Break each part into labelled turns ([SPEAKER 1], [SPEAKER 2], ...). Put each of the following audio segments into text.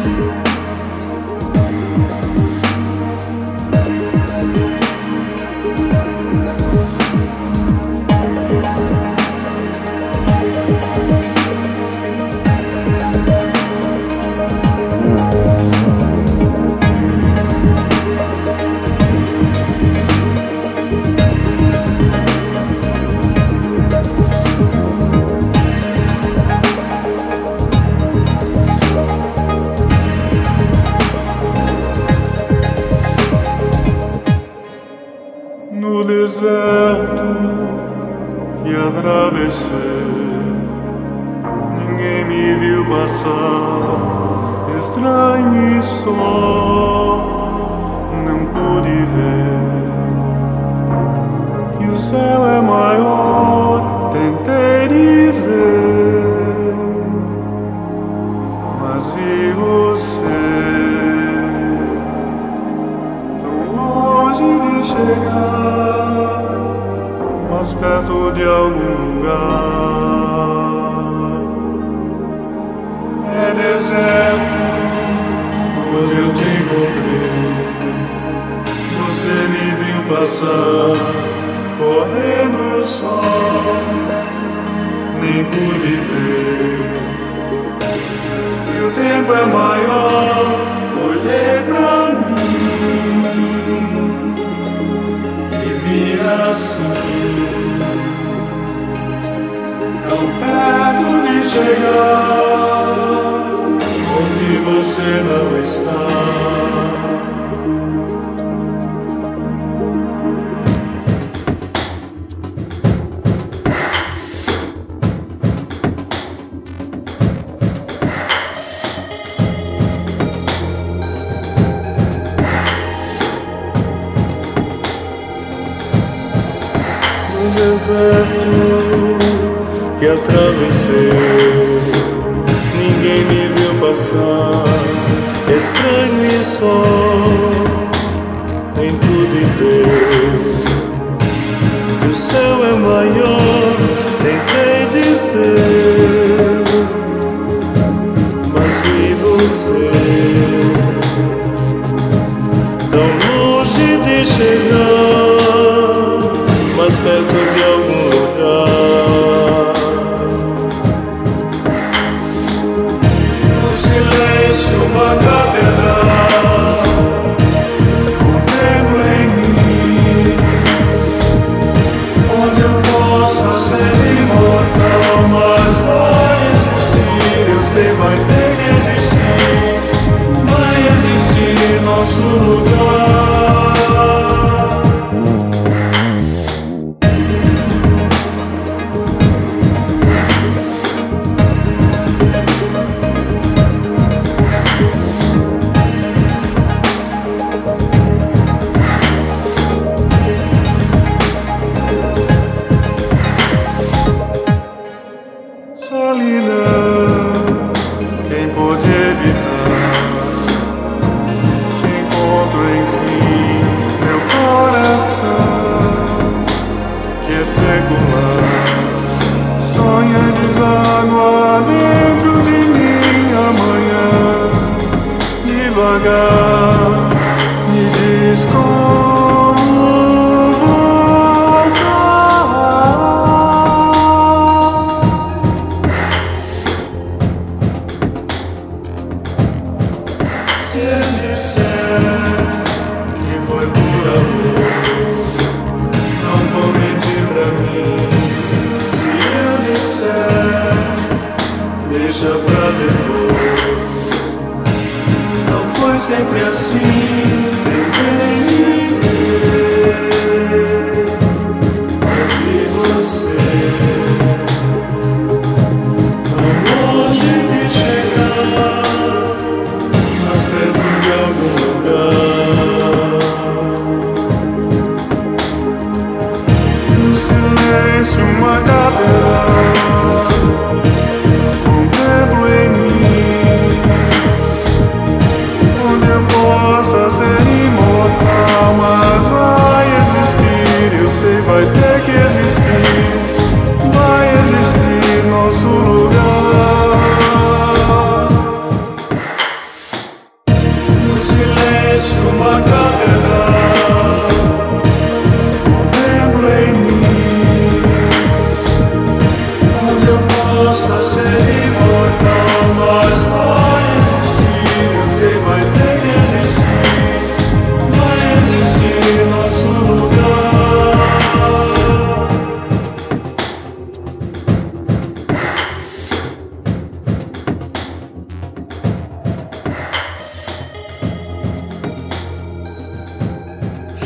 [SPEAKER 1] No deserto que atravessei, ninguém me viu passar, estranho e só, não pude ver que o céu é maior, tentei dizer, mas vi você tão longe de chegar, mais perto de algum lugar. É deserto onde eu te encontrei, você me viu passar, correndo só, nem pude ver que o tempo é maior. Olhei pra mim e vi assim, tão perto de chegar onde você não está. No deserto que atravessei, ninguém me viu passar, estranho e só, nem pude ver que o céu é maior, tentei dizer, mas vi você tão longe de chegar, mais perto de algum lugar. No silêncio, uma catedral, contemplo em mim, onde eu possa ser imortal, mas vai existir, eu sei, vai ter que existir, vai existir nosso lugar. Solidão, quem pôde evitar? Te encontro enfim, meu coração, que é secular, sonha deságua dentro de mim amanhã, devagar, me diz como voltar. Se eu disser que foi por amor, não vou mentir pra mim. Se eu disser, deixa pra depois, não foi sempre assim, tentei dizer, mas vi você tão longe de chegar, mais perto de algum lugar. No silêncio, uma catedral, contemplo em mim, onde eu possa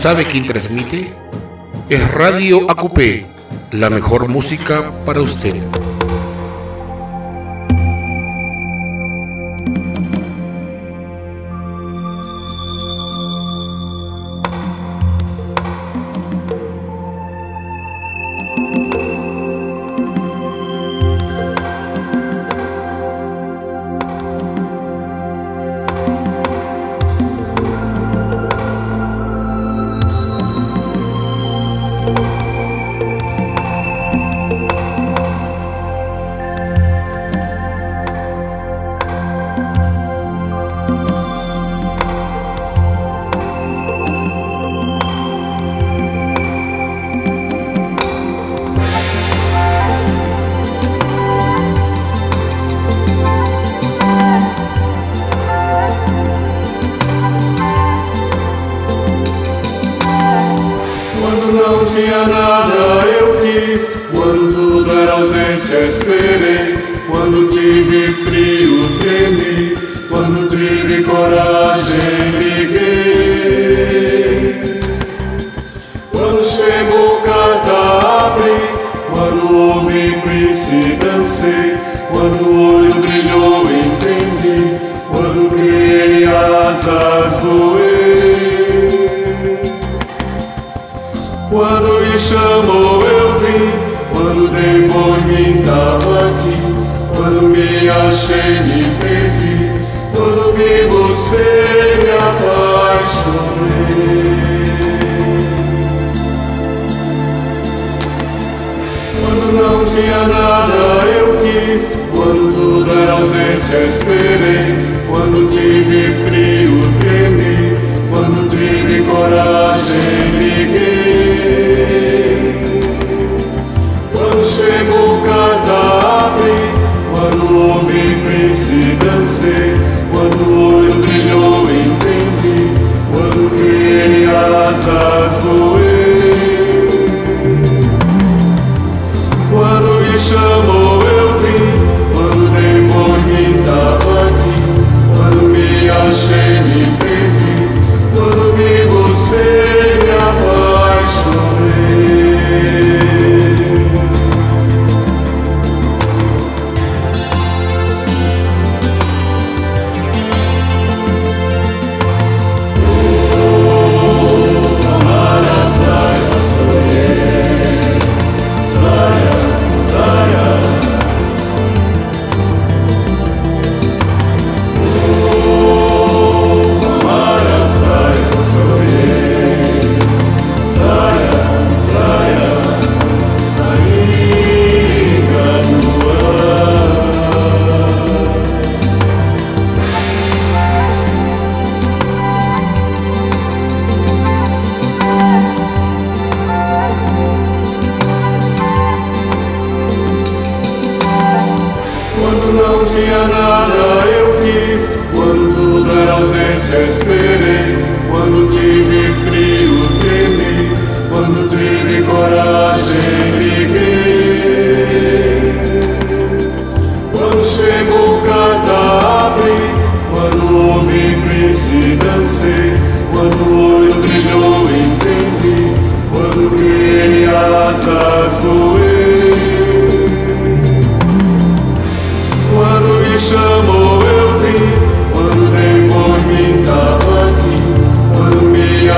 [SPEAKER 2] ¿Sabe quién transmite? Es Radio Acupé, la mejor música para usted.
[SPEAKER 1] Não tinha nada eu quis, quando tudo era ausência esperei, quando tive frio tremi, quando tive coragem liguei, quando chegou carta abri, quando ouvi Prince dancei, quando o olho brilhou entendi, quando criei asas voei. Quando me chamou eu vim, quando depois me tava aqui, quando me achei me perdi, quando vi você me apaixonei. Quando não tinha nada eu quis, quando tudo era ausência esperei, quando tive frio tremi, quando tive coragem liguei. Chegou carta abri, quando ouvi Prince dancei, quando o olho brilhou entendi, quando criei asas voei. Quando me chamou eu vim, quando depois me tava aqui, quando me achei me perdi, quando vi você me apaixonei. Não tinha nada eu quis, quando tudo era ausência esperei, quando tive frio tremi, quando tive coragem liguei, quando chegou carta abri, quando ouvi Prince dancei, quando o olho brilhou entendi, quando criei asas voei. Quando me chamou eu vim, quando depois me tava aqui, quando me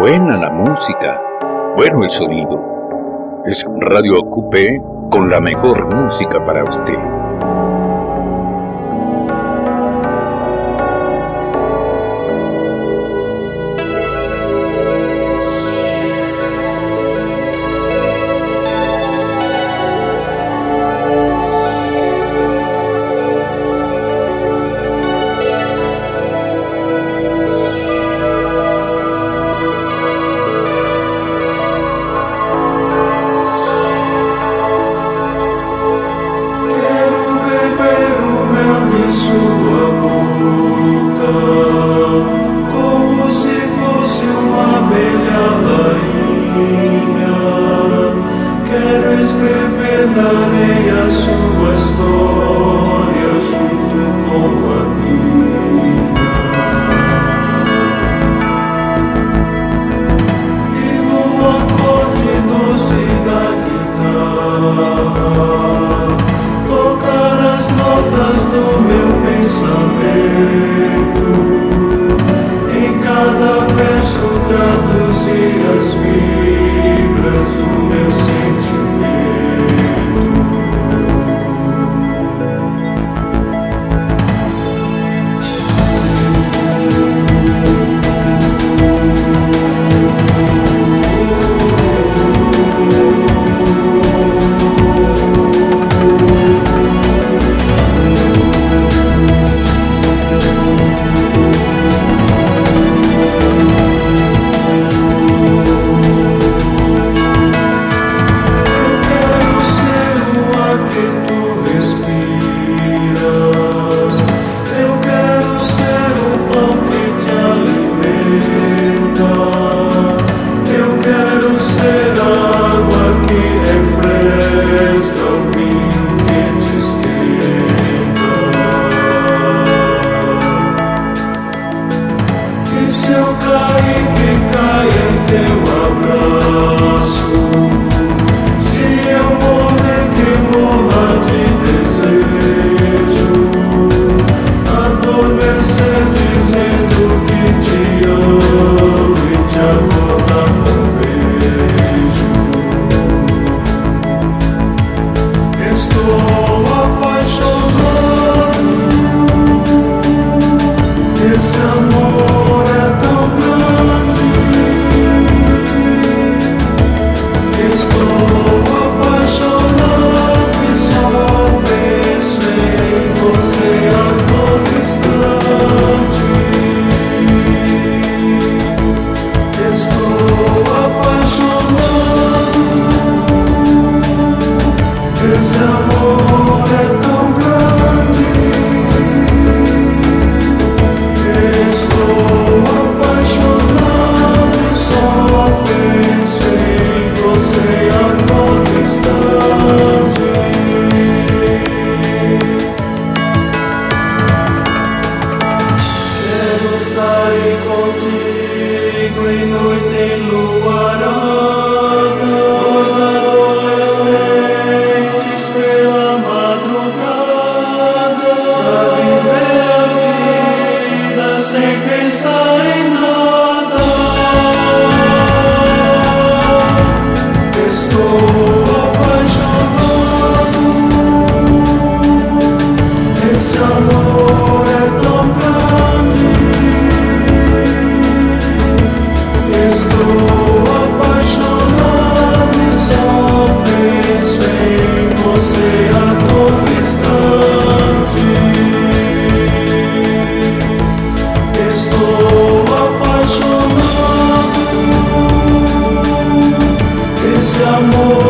[SPEAKER 3] Buena la música, bueno el sonido. Es Radio Acupé con la mejor música para usted.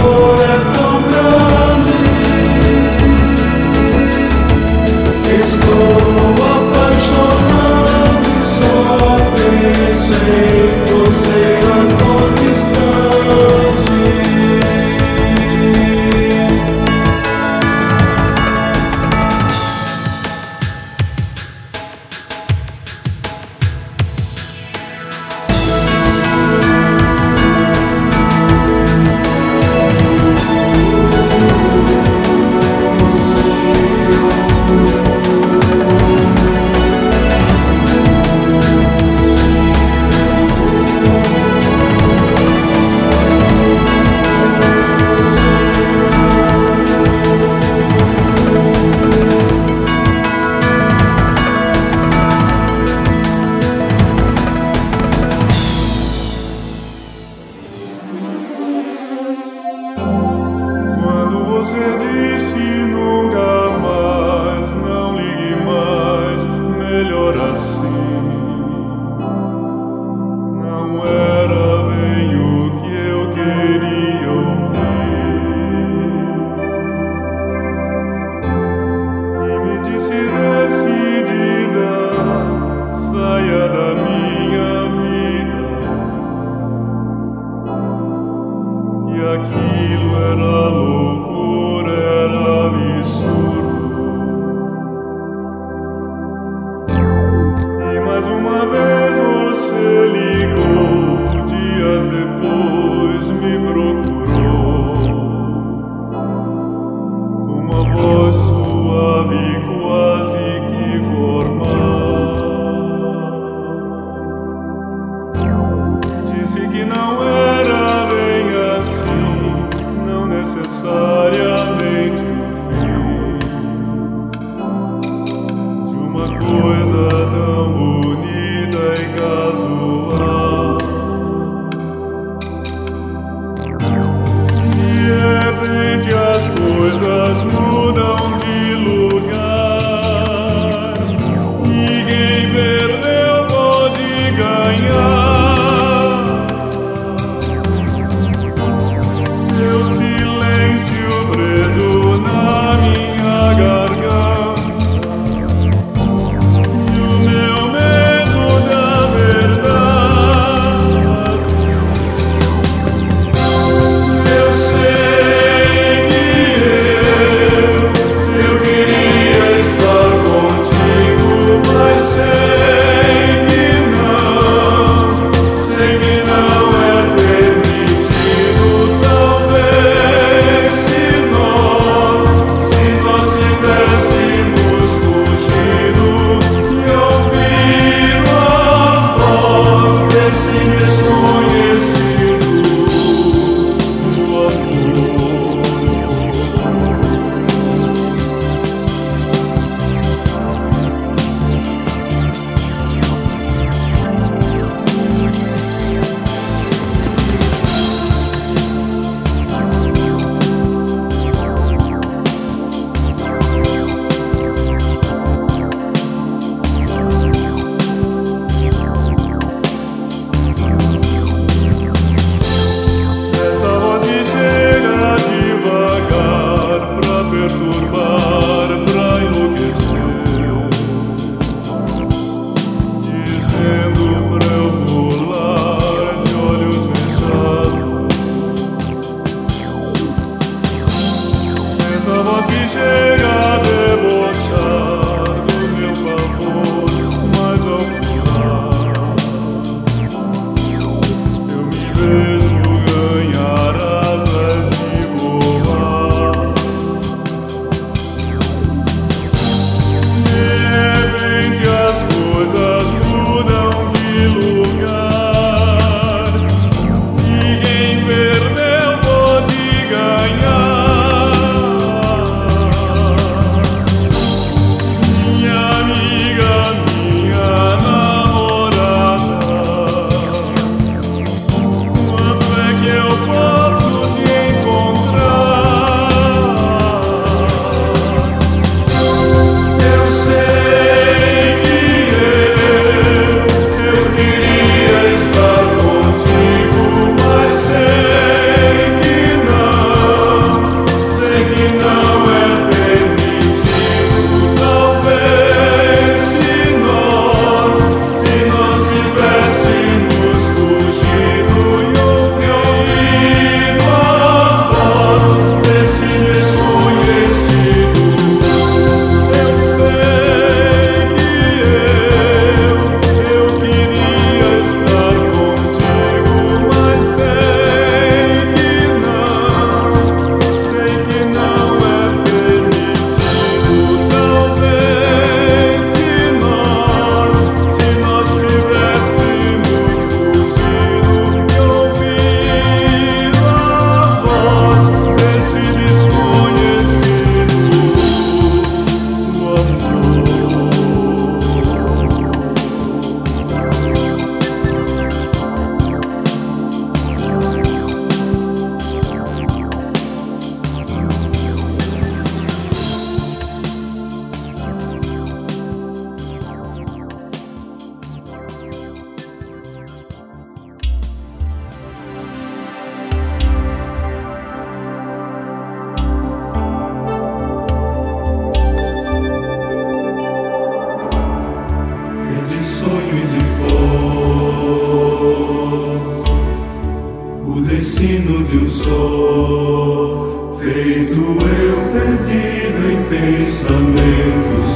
[SPEAKER 1] Estou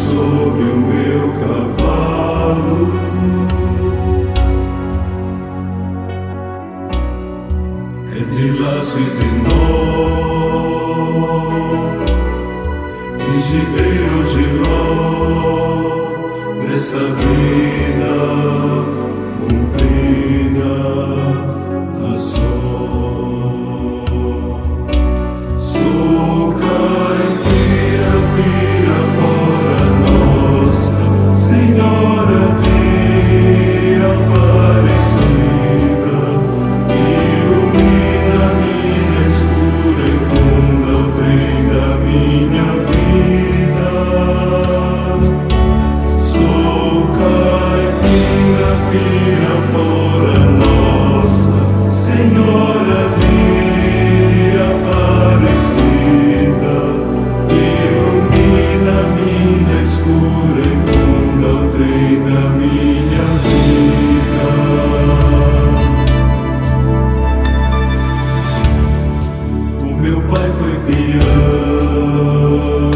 [SPEAKER 1] sobre o meu cavalo. Entre laço e tendão, ribeiro Giló, nessa vida cumprida a sol. Sou caipira, Pirapora nossa, Senhora de Aparecida, ilumina minha escura e funda o trem da minha vida. Pirapora nossa, Senhora de Aparecida, ilumina minha escura e funda o trem da minha vida. O meu pai foi peão,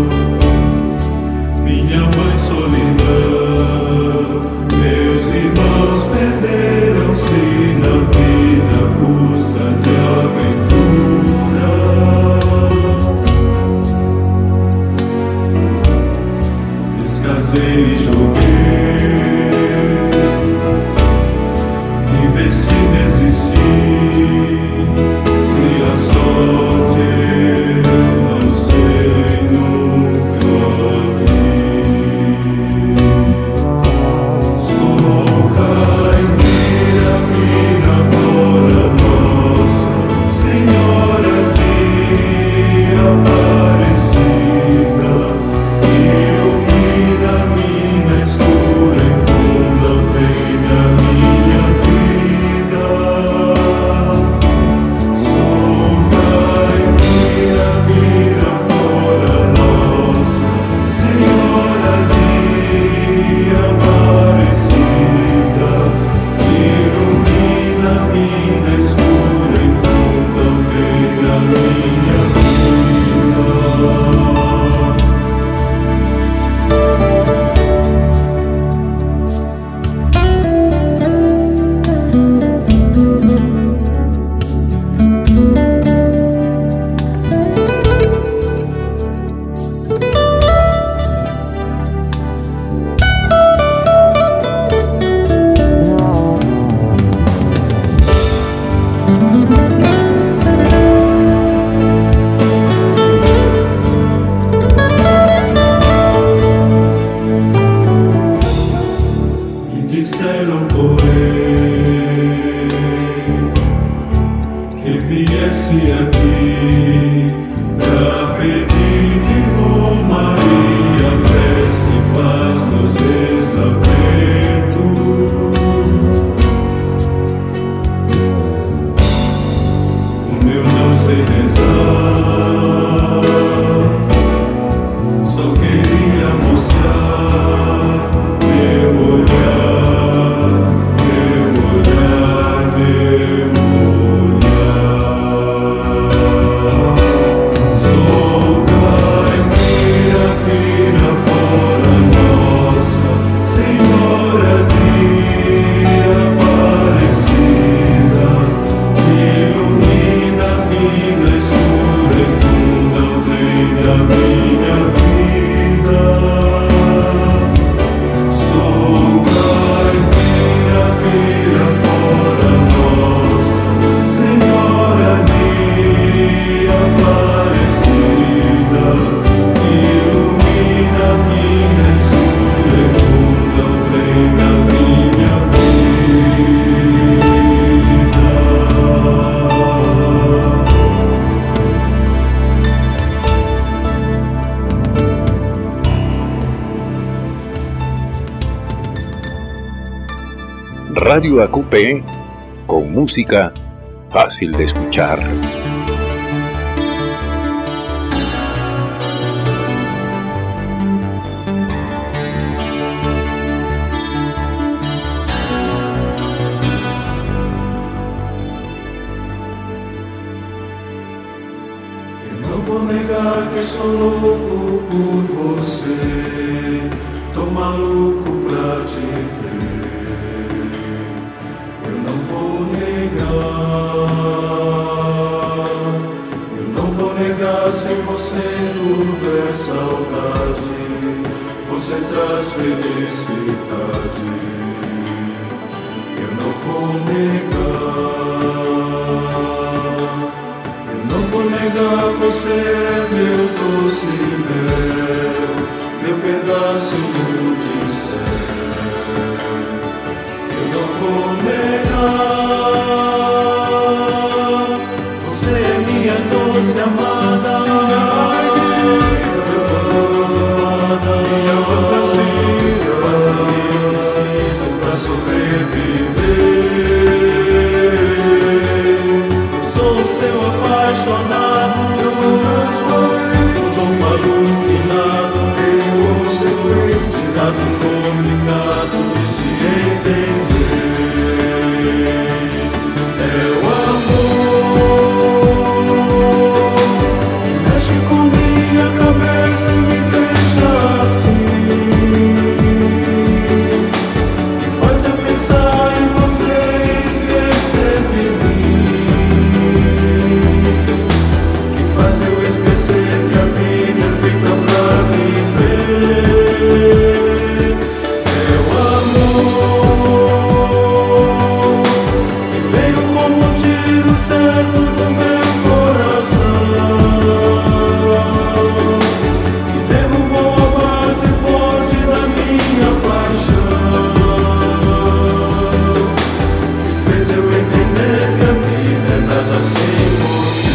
[SPEAKER 1] minha mãe solidão, meus irmãos perderam-se na vida à busca de aventuras. Descasei e joguei, investi e desisti. Se a sorte não sei, nunca vi. Pirapora nossa, Senhora de Aparecida, ilumina minha escura e funda o trem da minha vida. Sou caipira, Pirapora nossa, Senhora de Aparecida, ilumina minha escura e funda o trem da minha vida. Disseram por ele que viesse aqui pra pedir de romaria, prece e paz nos desaventos. Como eu não sei rezar, só queria mostrar meu olhar, meu olhar, meu olhar. Sou caipira, Pirapora nossa, Senhora de Aparecida, ilumina minha escura e funda o trem da minha vida. Sou caipira, Pirapora nossa, Senhora de Aparecida, ilumina minha escura e funda o trem da minha vida.
[SPEAKER 3] Radio Acupé, con música fácil de escuchar.
[SPEAKER 1] Eu não vou negar que sou louco por você. maluco pra te ver. Eu não vou negar, sem você tudo é saudade. Você traz felicidade. Eu não vou negar, você é meu doce mel, meu pedacinho de céu. Eu não vou negar, você é minha doce amada, minha fantasia, mas eu preciso pra sobreviver. Eu sou o seu apaixonado, louco alucinado, de caso complicado de se entender. É o amor que mexe com minha cabeça e me deixa assim, que faz eu pensar em você e esquecer de mim, que faz eu esquecer que a vida é feita pra viver. É o amor que veio como um tiro certo do meu coração, que derrubou a base forte da minha paixão, que fez eu entender que a vida é nada sem você.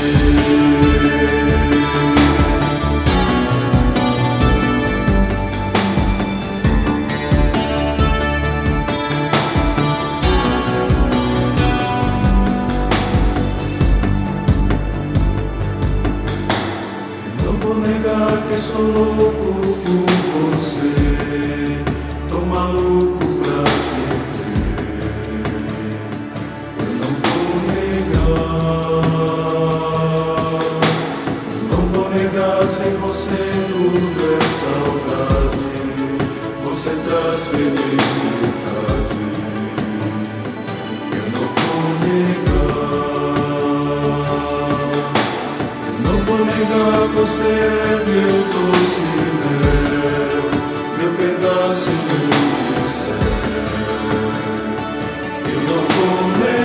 [SPEAKER 1] Não vou negar que sou louco por você, tô maluco pra te ver. Eu não vou negar, sem você tudo é saudade. Você traz felicidade. Eu não vou negar, você é meu doce mel, meu pedacinho de céu. Eu não vou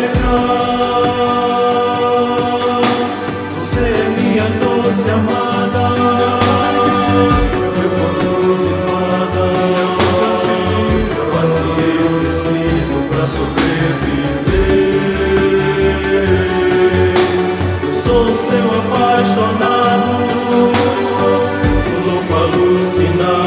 [SPEAKER 1] negar, você é minha doce amada, meu conto de fada, mas que eu preciso pra sobreviver. Eu sou o seu apaixonado, louco alucinado.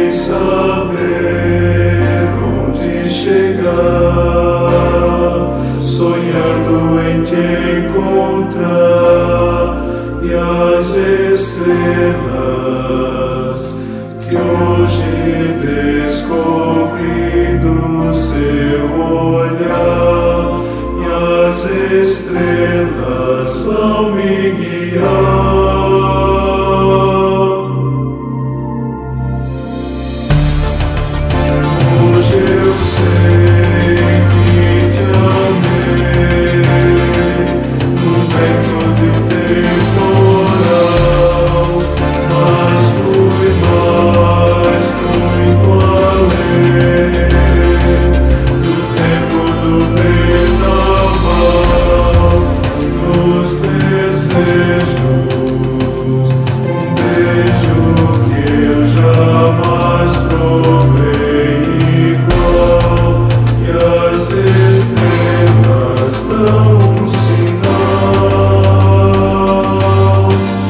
[SPEAKER 1] sem saber onde chegar, sonhando em te encontrar, e as estrelas que hoje descobri do seu olhar, e as estrelas vão me guiar. Hoje eu sei que te amei, no vento do temporal, mas fui mais muito além do tempo do vendaval, dos desejos, um beijo que eu jamais provei igual, e as estrelas dão um sinal.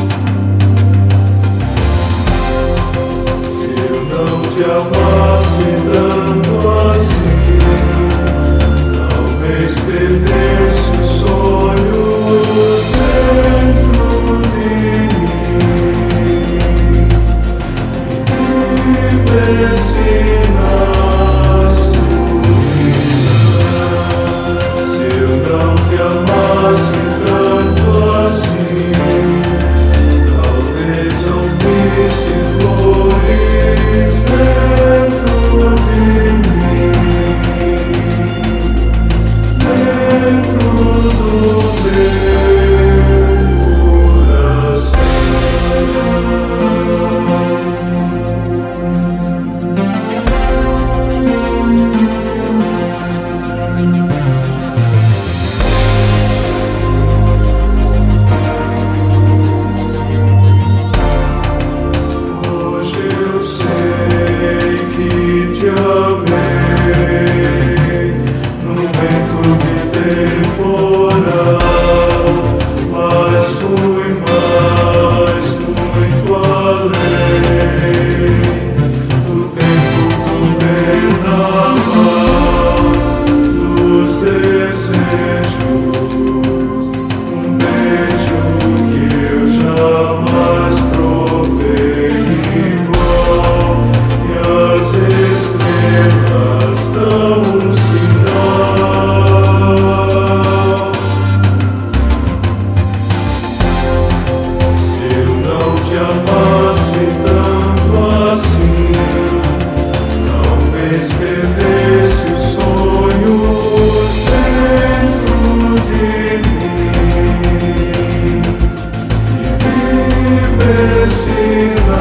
[SPEAKER 1] Se eu não te amasse tanto assim, talvez perdesse os sonhos dentro de mim, e vivesse na escuridão. Se eu não te amasse tanto assim, talvez não visse flores dentro de mim, dentro do meu coração. Hoje eu sei que te amei, no vento de temporal, mas fui mais muito além do tempo do vendaval, dos desejos, um beijo que eu jamais provei igual, e as estrelas dão um sinal. Se eu não te amasse tanto assim, talvez perdesse os sonhos dentro de mim, e vivesse na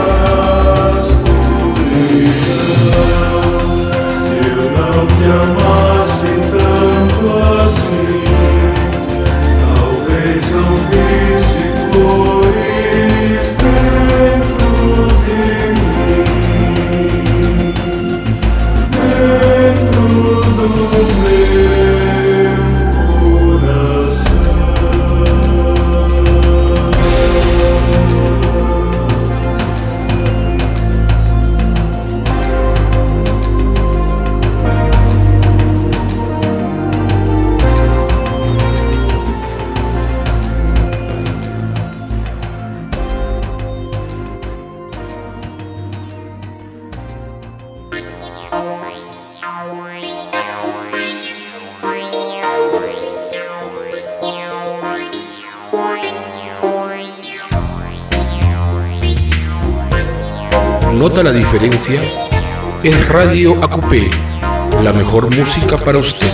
[SPEAKER 1] escuridão. Se eu não te amasse tanto assim, talvez não visse flores dentro de mim, dentro do meu coração.
[SPEAKER 2] ¿Nota la diferencia? Es Radio ACUPE, la mejor música para usted.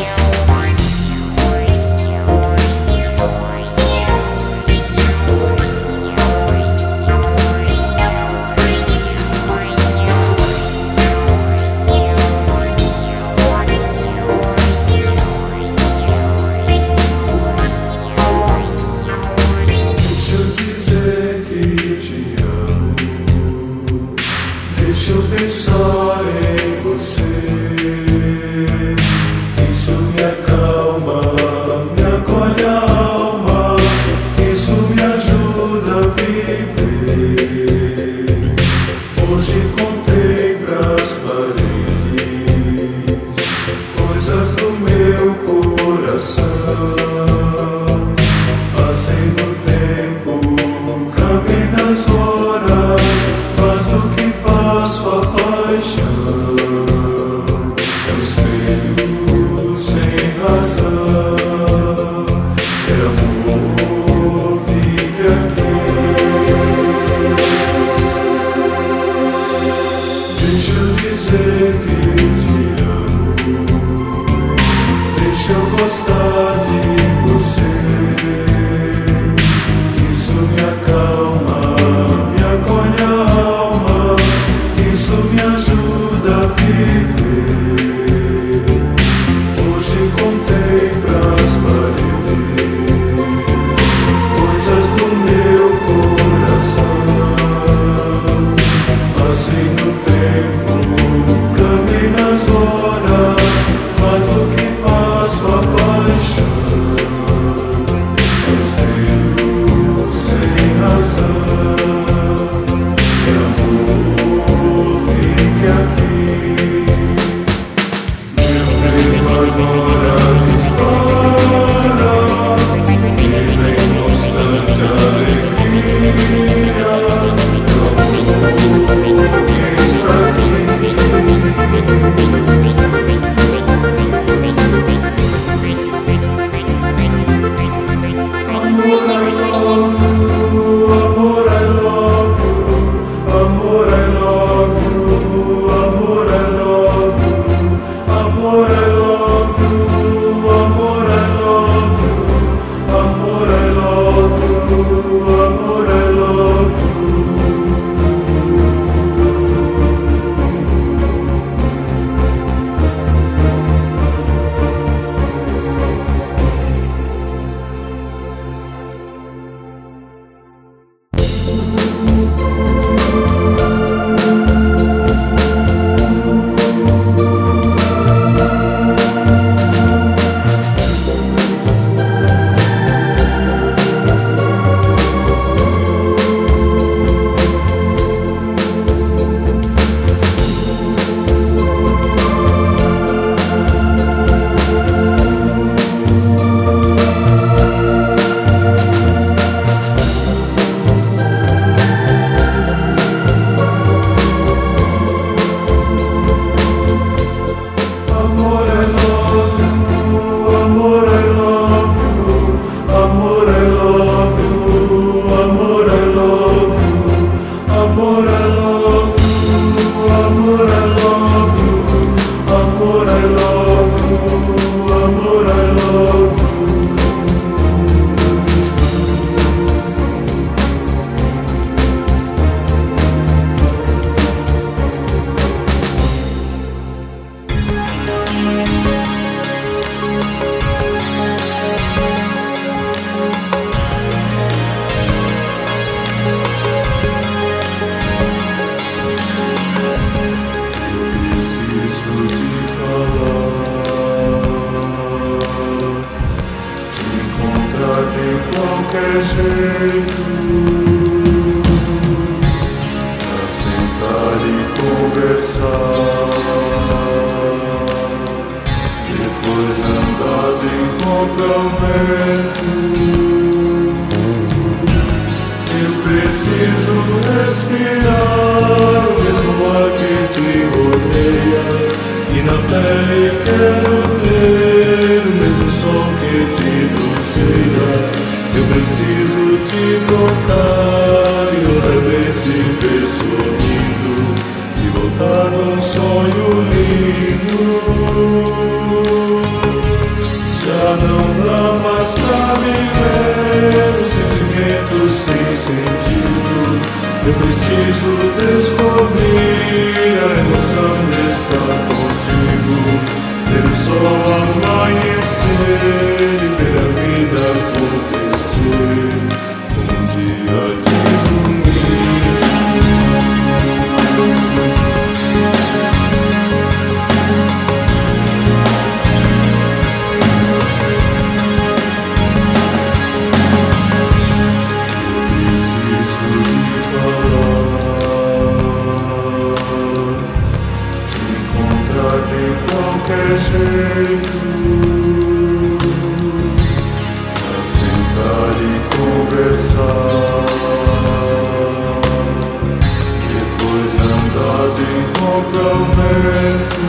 [SPEAKER 1] Deixa eu dizer que te amo, deixa eu pensar em você. Isso me acalma, me acolhe a alma, isso me ajuda a viver. Hoje contei pra paixão é um espelho sem razão. Quero amor, fique aqui. Deixa eu dizer que te amo. Deixa eu gostar de você. Isso me acalma, me acolhe a alma. Isso me ajuda a viver. Hoje contei pras paredes coisas do meu coração. Passei no tempo, caminhei nas horas, mas o que passo a paixão é o espelho sem razão. Meu amor, fique aqui. Meu brilho agora dispara e vem constante alegria. Meu amor está aqui. Amor, I love you. Amor, I love you. Amor, I love you. Amor, I love you. Amor, I love you. Amor, I love you. Amor, I love you. Amor, I love you. Amor, I love you. Amor, I love you. Amor, I love you. Amor, I love you. Amor, I love you. Amor, I love you. Amor, I love you. Preciso te falar. Te encontrar de qualquer jeito, pra sentar e conversar, depois andar de encontro ao vento. Eu preciso respirar o mesmo ar que te rodeia, e na pele quero ter o mesmo som que te doceia. Eu preciso te tocar e outra vez te ver sorrindo e voltar num sonho lindo. Já não dá mais pra viver o sentimento sem sentido. Eu preciso descobrir a emoção de estar contigo, ver o sol amanhecer e ver a vida acontecer um dia de qualquer jeito, pra sentar e conversar, depois andar de sopra o vento.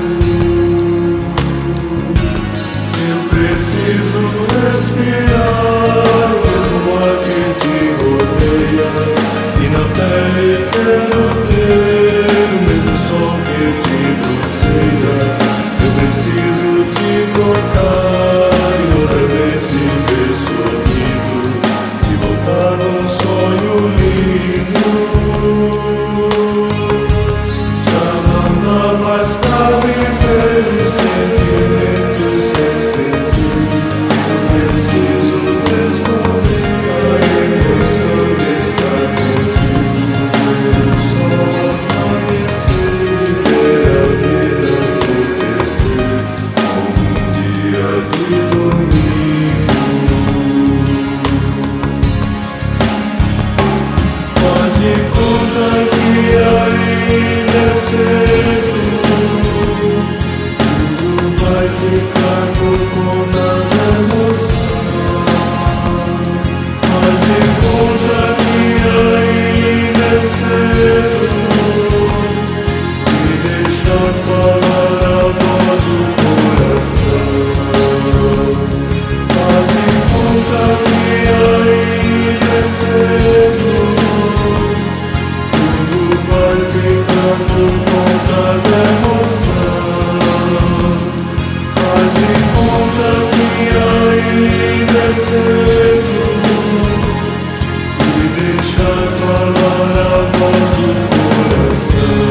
[SPEAKER 1] Eu preciso respirar, mesmo o ar que te rodeia, e na pele quero ter o mesmo sol que te bronzeia. Eu preciso te tocar e outra vez te ver sorrindo e voltar num sonho lindo. Já não dá mais pra viver os sentimentos sem sentido. Eu preciso descobrir a emoção de estar contigo. Eu só amanhecer e ver a vida acontecer como um dia de domingo. Faz de conta que ainda é cedo, tudo vai ficar com nada emoção. Faz de conta que ainda é cedo, e deixa falar a voz do coração. Faz de conta que ainda é cedo, tudo vai ficar por conta da emoção. Faz de conta que ainda é cedo, e deixa falar a voz do coração.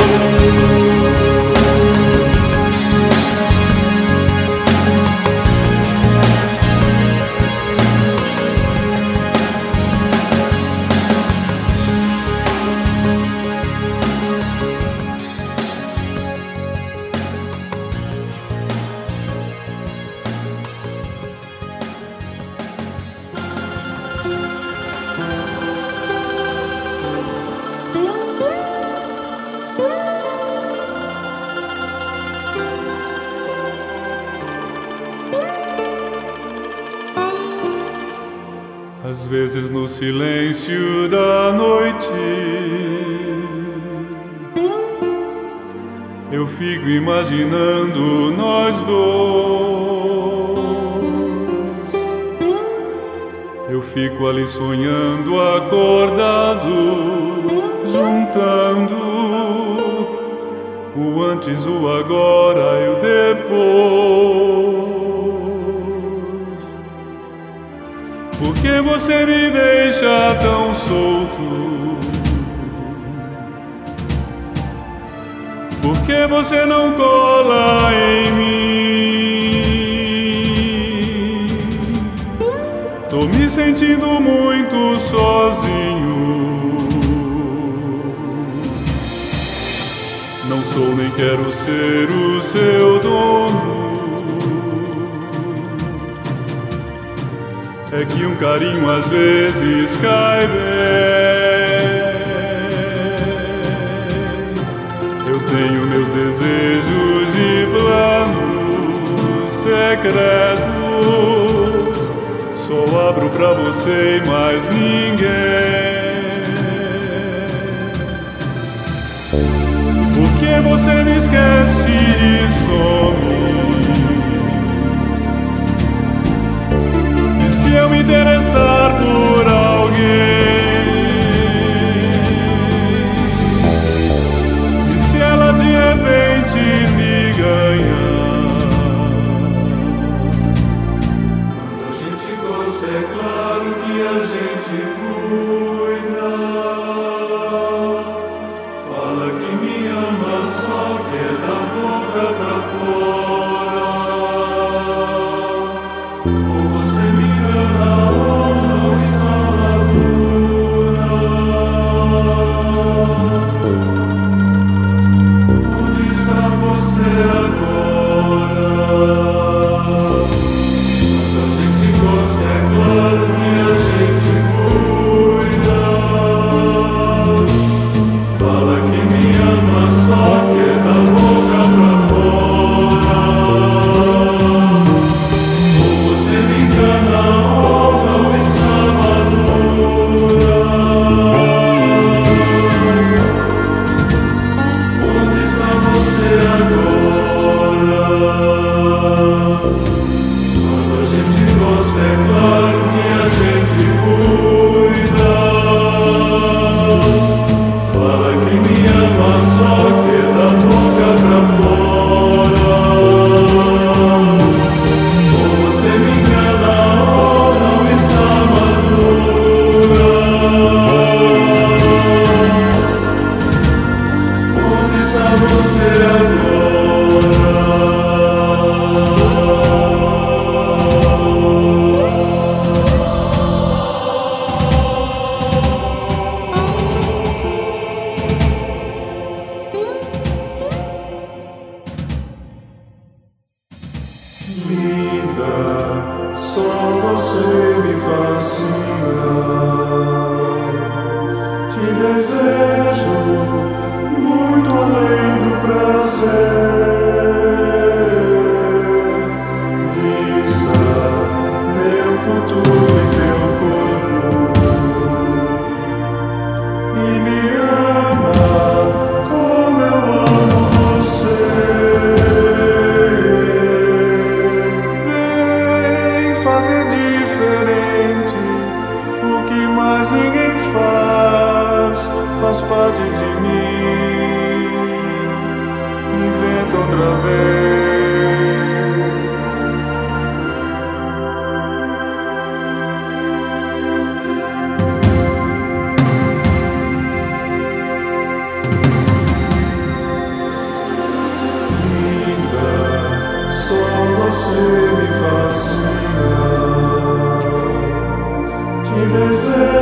[SPEAKER 1] Às vezes no silêncio da noite eu fico imaginando nós dois. Eu fico ali sonhando acordado, juntando o antes, o agora e o depois. Por que você me deixa tão solto? Por que você não cola em mim? Tô me sentindo muito sozinho. Não sou nem quero ser o seu dono. É que um carinho às vezes cai bem. Eu tenho meus desejos e planos secretos. Só abro pra você e mais ninguém. Por que você me esquece e some? Se eu me interessar por alguém, e se ela de repente me ganhar? Quando a gente gosta, é claro que a gente cuida. Fala que me ama, só quer da boca pra fora. Ou você me engana ou não está madura. Onde está você agora? Quando a gente gosta, é claro que a gente cuida. Fala que me ama, só quer da boca pra fora. você me fascina. Te desejo.